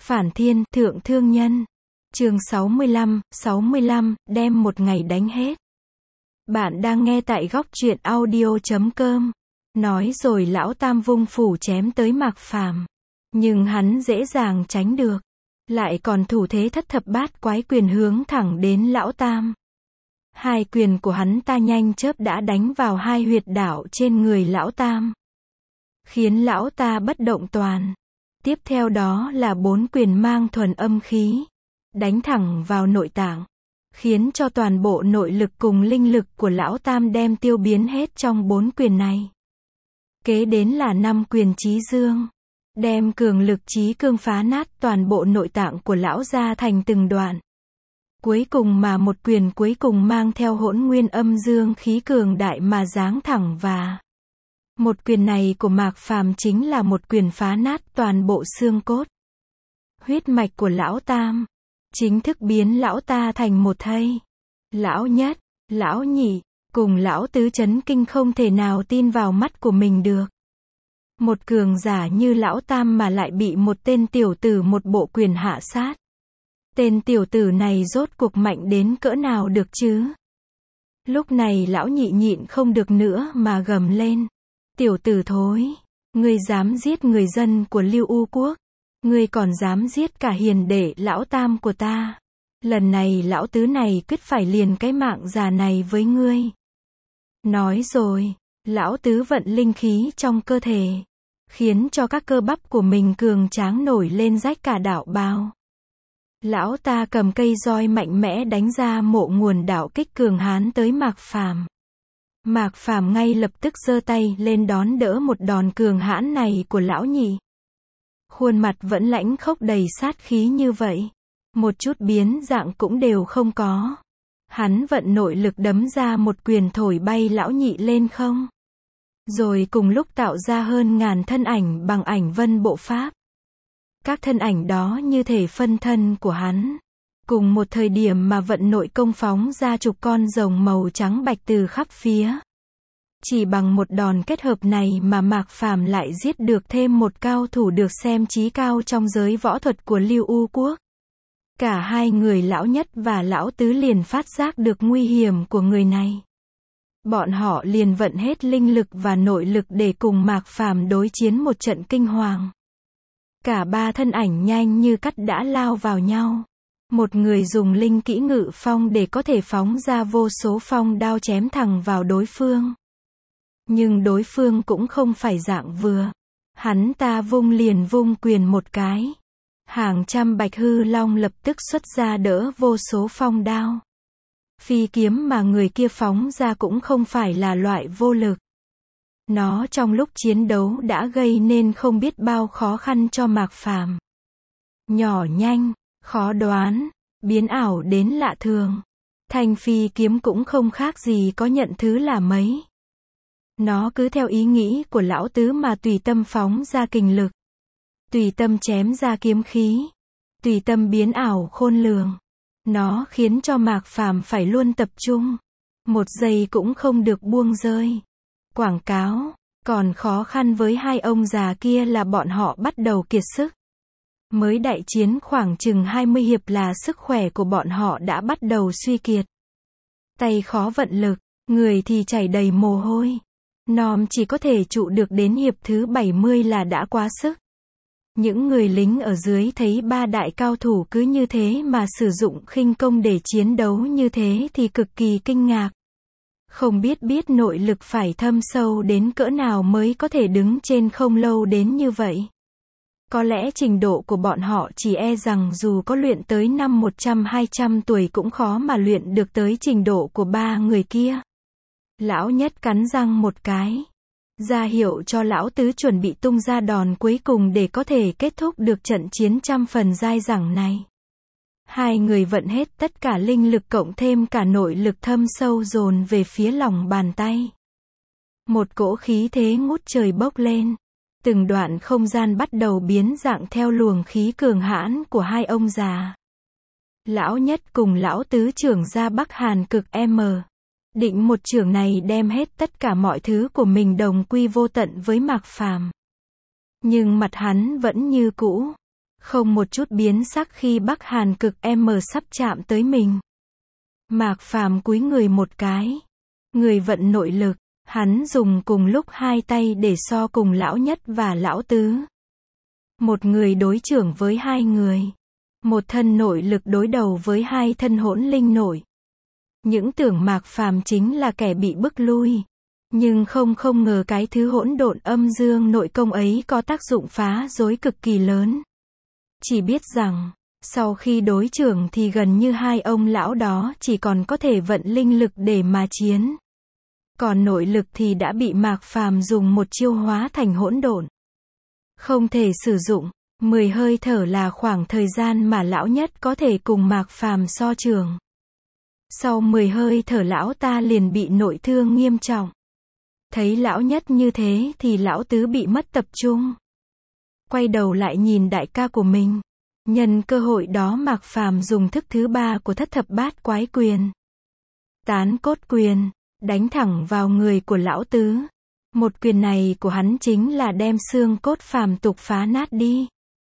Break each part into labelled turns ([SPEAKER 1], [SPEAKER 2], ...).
[SPEAKER 1] Phản thiên, thượng thương nhân. Chương 65, đem một ngày đánh hết. Bạn đang nghe tại góc truyện audio.com. Nói rồi lão tam vung phủ chém tới Mạc Phàm. Nhưng hắn dễ dàng tránh được. Lại còn thủ thế thất thập bát quái quyền hướng thẳng đến lão tam. Hai quyền của hắn ta nhanh chớp đã đánh vào hai huyệt đạo trên người lão tam. Khiến lão ta bất động toàn. Tiếp theo đó là 4 quyền mang thuần âm khí. Đánh thẳng vào nội tạng. Khiến cho toàn bộ nội lực cùng linh lực của lão tam đem tiêu biến hết trong 4 quyền này. Kế đến là 5 quyền chí dương. Đem cường lực chí cương phá nát toàn bộ nội tạng của lão ra thành từng đoạn. Cuối cùng mà một quyền cuối cùng mang theo hỗn nguyên âm dương khí cường đại mà giáng thẳng và. Một quyền này của Mạc Phàm chính là một quyền phá nát toàn bộ xương cốt. Huyết mạch của lão tam. Chính thức biến lão ta thành một thây. Lão nhất, lão nhị, cùng lão tứ chấn kinh không thể nào tin vào mắt của mình được. Một cường giả như lão tam mà lại bị một tên tiểu tử một bộ quyền hạ sát. Tên tiểu tử này rốt cuộc mạnh đến cỡ nào được chứ? Lúc này lão nhị nhịn không được nữa mà gầm lên. Tiểu tử thối, ngươi dám giết người dân của Lưu U Quốc. Ngươi còn dám giết cả hiền đệ lão tam của ta. Lần này lão tứ này quyết phải liền cái mạng già này với ngươi. Nói rồi, lão tứ vận linh khí trong cơ thể. Khiến cho các cơ bắp của mình cường tráng nổi lên rách cả đạo bào. Lão ta cầm cây roi mạnh mẽ đánh ra mộ nguồn đạo kích cường hán tới Mạc Phàm. Mạc Phàm ngay lập tức giơ tay lên đón đỡ một đòn cường hãn này của lão nhị. Khuôn mặt vẫn lãnh khốc đầy sát khí như vậy. Một chút biến dạng cũng đều không có. Hắn vận nội lực đấm ra một quyền thổi bay lão nhị lên không. Rồi cùng lúc tạo ra hơn ngàn thân ảnh bằng ảnh vân bộ pháp. Các thân ảnh đó như thể phân thân của hắn. Cùng một thời điểm mà vận nội công phóng ra chục con rồng màu trắng bạch từ khắp phía. Chỉ bằng một đòn kết hợp này mà Mạc Phàm lại giết được thêm một cao thủ được xem chí cao trong giới võ thuật của Lưu U Quốc. Cả hai người lão nhất và lão tứ liền phát giác được nguy hiểm của người này. Bọn họ liền vận hết linh lực và nội lực để cùng Mạc Phàm đối chiến một trận kinh hoàng. Cả ba thân ảnh nhanh như cắt đã lao vào nhau. Một người dùng linh kỹ ngự phong để có thể phóng ra vô số phong đao chém thẳng vào đối phương. Nhưng đối phương cũng không phải dạng vừa. Hắn ta vung liền vung quyền một cái. Hàng trăm bạch hư long lập tức xuất ra đỡ vô số phong đao. Phi kiếm mà người kia phóng ra cũng không phải là loại vô lực. Nó trong lúc chiến đấu đã gây nên không biết bao khó khăn cho Mạc Phàm. Nhỏ nhanh, khó đoán, biến ảo đến lạ thường. Thanh phi kiếm cũng không khác gì có nhận thứ là mấy. Nó cứ theo ý nghĩ của lão tứ mà tùy tâm phóng ra kình lực. Tùy tâm chém ra kiếm khí. Tùy tâm biến ảo khôn lường. Nó khiến cho Mạc Phàm phải luôn tập trung. Một giây cũng không được buông rơi. Quảng cáo. Còn khó khăn với hai ông già kia là bọn họ bắt đầu kiệt sức. Mới đại chiến khoảng chừng 20 hiệp là sức khỏe của bọn họ đã bắt đầu suy kiệt. Tay khó vận lực, người thì chảy đầy mồ hôi. Nòm chỉ có thể trụ được đến hiệp thứ 70 là đã quá sức. Những người lính ở dưới thấy ba đại cao thủ cứ như thế mà sử dụng khinh công để chiến đấu như thế thì cực kỳ kinh ngạc. Không biết nội lực phải thâm sâu đến cỡ nào mới có thể đứng trên không lâu đến như vậy. Có lẽ trình độ của bọn họ chỉ e rằng dù có luyện tới năm 100-200 tuổi cũng khó mà luyện được tới trình độ của ba người kia. Lão nhất cắn răng một cái. Ra hiệu cho lão tứ chuẩn bị tung ra đòn cuối cùng để có thể kết thúc được trận chiến trăm phần dai dẳng này. Hai người vận hết tất cả linh lực cộng thêm cả nội lực thâm sâu dồn về phía lòng bàn tay. Một cỗ khí thế ngút trời bốc lên. Từng đoạn không gian bắt đầu biến dạng theo luồng khí cường hãn của hai ông già. Lão nhất cùng lão tứ trưởng ra Bắc Hàn cực M. Định một chưởng này đem hết tất cả mọi thứ của mình đồng quy vô tận với Mạc Phàm. Nhưng mặt hắn vẫn như cũ. không một chút biến sắc khi Bắc Hàn Cực M sắp chạm tới mình. Mạc Phàm cúi người một cái. Người vận nội lực, hắn dùng cùng lúc hai tay để so cùng lão nhất và lão tứ. Một người đối chưởng với hai người. Một thân nội lực đối đầu với hai thân hỗn linh nội. Những tưởng Mạc Phàm chính là kẻ bị bức lui. Nhưng không ngờ cái thứ hỗn độn âm dương nội công ấy có tác dụng phá rối cực kỳ lớn. Chỉ biết rằng, sau khi đối chưởng thì gần như hai ông lão đó chỉ còn có thể vận linh lực để mà chiến. Còn nội lực thì đã bị Mạc Phàm dùng một chiêu hóa thành hỗn độn. Không thể sử dụng, 10 hơi thở là khoảng thời gian mà lão nhất có thể cùng Mạc Phàm so trường. Sau 10 hơi thở lão ta liền bị nội thương nghiêm trọng. Thấy lão nhất như thế thì lão tứ bị mất tập trung. Quay đầu lại nhìn đại ca của mình. Nhân cơ hội đó Mạc Phàm dùng thức thứ 3 của thất thập bát quái quyền. Tán cốt quyền, đánh thẳng vào người của lão tứ. Một quyền này của hắn chính là đem xương cốt phàm tục phá nát đi.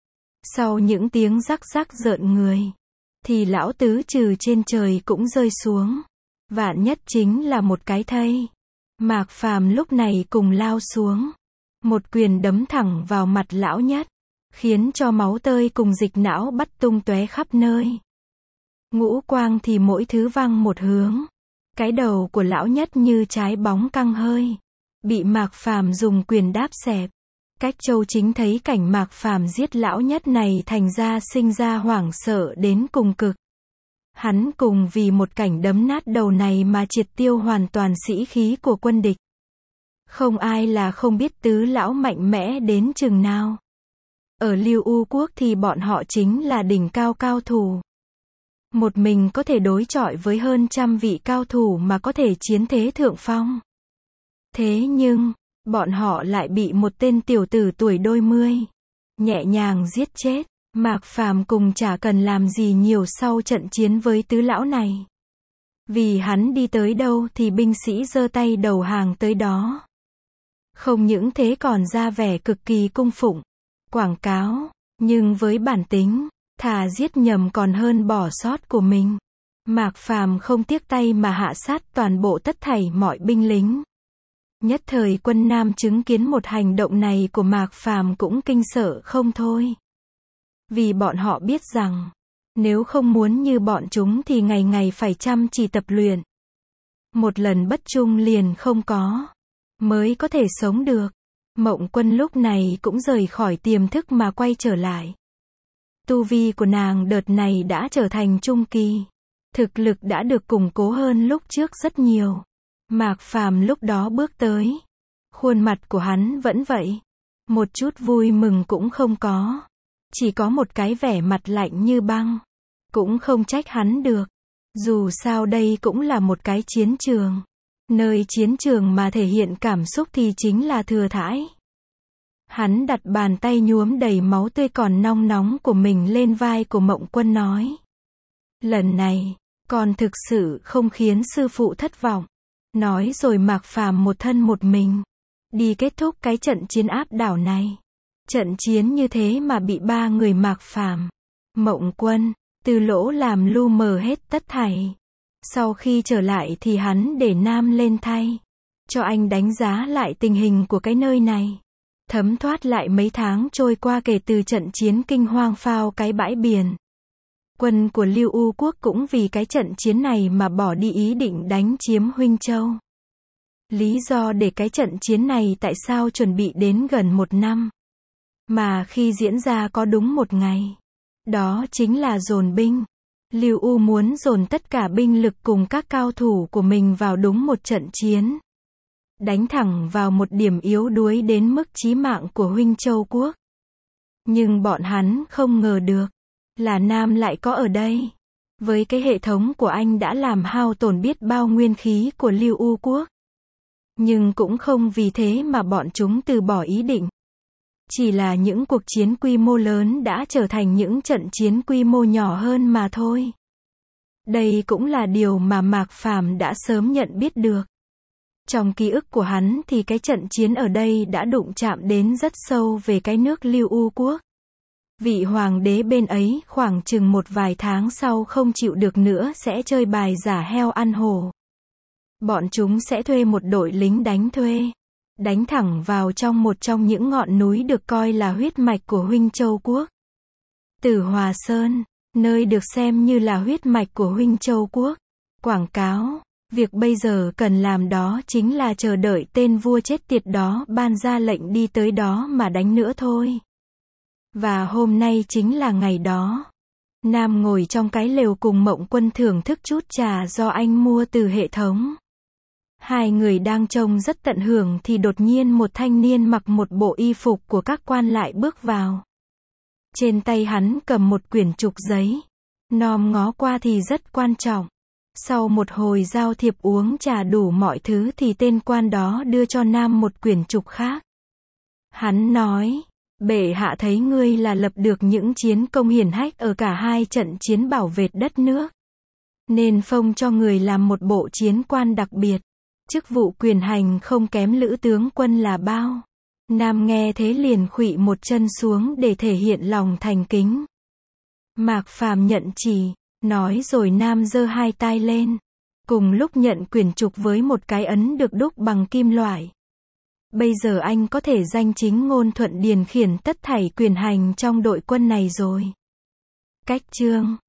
[SPEAKER 1] Sau những tiếng rắc rắc rợn người, thì lão tứ trừ trên trời cũng rơi xuống. Vạn nhất chính là một cái thây. Mạc Phàm lúc này cùng lao xuống. Một quyền đấm thẳng vào mặt lão nhất, khiến cho máu tơi cùng dịch não bắt tung tóe khắp nơi. Ngũ quang thì mỗi thứ văng một hướng. Cái đầu của lão nhất như trái bóng căng hơi, bị Mạc Phàm dùng quyền đáp xẹp. Cách Châu Chính thấy cảnh Mạc Phàm giết lão nhất này thành ra sinh ra hoảng sợ đến cùng cực. Hắn cùng vì một cảnh đấm nát đầu này mà triệt tiêu hoàn toàn sĩ khí của quân địch. Không ai là không biết tứ lão mạnh mẽ đến chừng nào. Ở Lưu U Quốc thì bọn họ chính là đỉnh cao cao thủ. Một mình có thể đối chọi với hơn 100 vị cao thủ mà có thể chiến thế thượng phong. Thế nhưng, bọn họ lại bị một tên tiểu tử tuổi đôi mươi nhẹ nhàng giết chết. Mạc Phàm cùng chả cần làm gì nhiều sau trận chiến với tứ lão này. Vì hắn đi tới đâu thì binh sĩ giơ tay đầu hàng tới đó. Không những thế còn ra vẻ cực kỳ cung phụng, quảng cáo, nhưng với bản tính, thà giết nhầm còn hơn bỏ sót của mình. Mạc Phàm không tiếc tay mà hạ sát toàn bộ tất thảy mọi binh lính. Nhất thời quân Nam chứng kiến một hành động này của Mạc Phàm cũng kinh sợ không thôi. Vì bọn họ biết rằng, nếu không muốn như bọn chúng thì ngày ngày phải chăm chỉ tập luyện. Một lần bất trung liền không có, mới có thể sống được. Mộng Quân lúc này cũng rời khỏi tiềm thức mà quay trở lại. Tu vi của nàng đợt này đã trở thành trung kỳ. Thực lực đã được củng cố hơn lúc trước rất nhiều. Mạc Phàm lúc đó bước tới. Khuôn mặt của hắn vẫn vậy. Một chút vui mừng cũng không có. Chỉ có một cái vẻ mặt lạnh như băng. Cũng không trách hắn được. Dù sao đây cũng là một cái chiến trường. Nơi chiến trường mà thể hiện cảm xúc thì chính là thừa thãi. Hắn đặt bàn tay nhuốm đầy máu tươi còn nong nóng của mình lên vai của Mộng Quân nói. Lần này, con thực sự không khiến sư phụ thất vọng. Nói rồi Mạc Phàm một thân một mình. Đi kết thúc cái trận chiến áp đảo này. Trận chiến như thế mà bị 3 người Mạc Phàm, Mộng Quân, Từ Lỗ làm lu mờ hết tất thảy. Sau khi trở lại thì hắn để Nam lên thay. Cho anh đánh giá lại tình hình của cái nơi này. Thấm thoát lại mấy tháng trôi qua kể từ trận chiến kinh hoang phao cái bãi biển. Quân của Lưu U Quốc cũng vì cái trận chiến này mà bỏ đi ý định đánh chiếm Huỳnh Châu. Lý do để cái trận chiến này tại sao chuẩn bị đến gần 1 năm. Mà khi diễn ra có đúng 1 ngày. Đó chính là dồn binh. Lưu U muốn dồn tất cả binh lực cùng các cao thủ của mình vào đúng một trận chiến. Đánh thẳng vào một điểm yếu đuối đến mức chí mạng của Huỳnh Châu Quốc. Nhưng bọn hắn không ngờ được là Nam lại có ở đây. Với cái hệ thống của anh đã làm hao tổn biết bao nguyên khí của Lưu U Quốc. Nhưng cũng không vì thế mà bọn chúng từ bỏ ý định. Chỉ là những cuộc chiến quy mô lớn đã trở thành những trận chiến quy mô nhỏ hơn mà thôi. Đây cũng là điều mà Mạc Phàm đã sớm nhận biết được. Trong ký ức của hắn thì cái trận chiến ở đây đã đụng chạm đến rất sâu về cái nước Lưu U Quốc. Vị hoàng đế bên ấy khoảng chừng một vài tháng sau không chịu được nữa sẽ chơi bài giả heo ăn hổ. Bọn chúng sẽ thuê một đội lính đánh thuê, đánh thẳng vào trong một trong những ngọn núi được coi là huyết mạch của Huynh Châu Quốc. Tử Hòa Sơn, nơi được xem như là huyết mạch của Huynh Châu Quốc. Quảng cáo, việc bây giờ cần làm đó chính là chờ đợi tên vua chết tiệt đó ban ra lệnh đi tới đó mà đánh nữa thôi. Và hôm nay chính là ngày đó. Nam ngồi trong cái lều cùng Mộng Quân thưởng thức chút trà do anh mua từ hệ thống. Hai người đang trông rất tận hưởng thì đột nhiên một thanh niên mặc một bộ y phục của các quan lại bước vào. Trên tay hắn cầm một quyển trục giấy. Nòm ngó qua thì rất quan trọng. Sau một hồi giao thiệp uống trà đủ mọi thứ thì tên quan đó đưa cho Nam một quyển trục khác. Hắn nói, bệ hạ thấy ngươi là lập được những chiến công hiển hách ở cả hai trận chiến bảo vệ đất nước, nên phong cho người làm một bộ chiến quan đặc biệt. Chức vụ quyền hành không kém lữ tướng quân là bao. Nam nghe thế liền khuỵu một chân xuống để thể hiện lòng thành kính. Mạc Phàm nhận chỉ, nói rồi Nam giơ hai tay lên, cùng lúc nhận quyển trục với một cái ấn được đúc bằng kim loại. Bây giờ anh có thể danh chính ngôn thuận điền khiển tất thảy quyền hành trong đội quân này rồi. Cách chương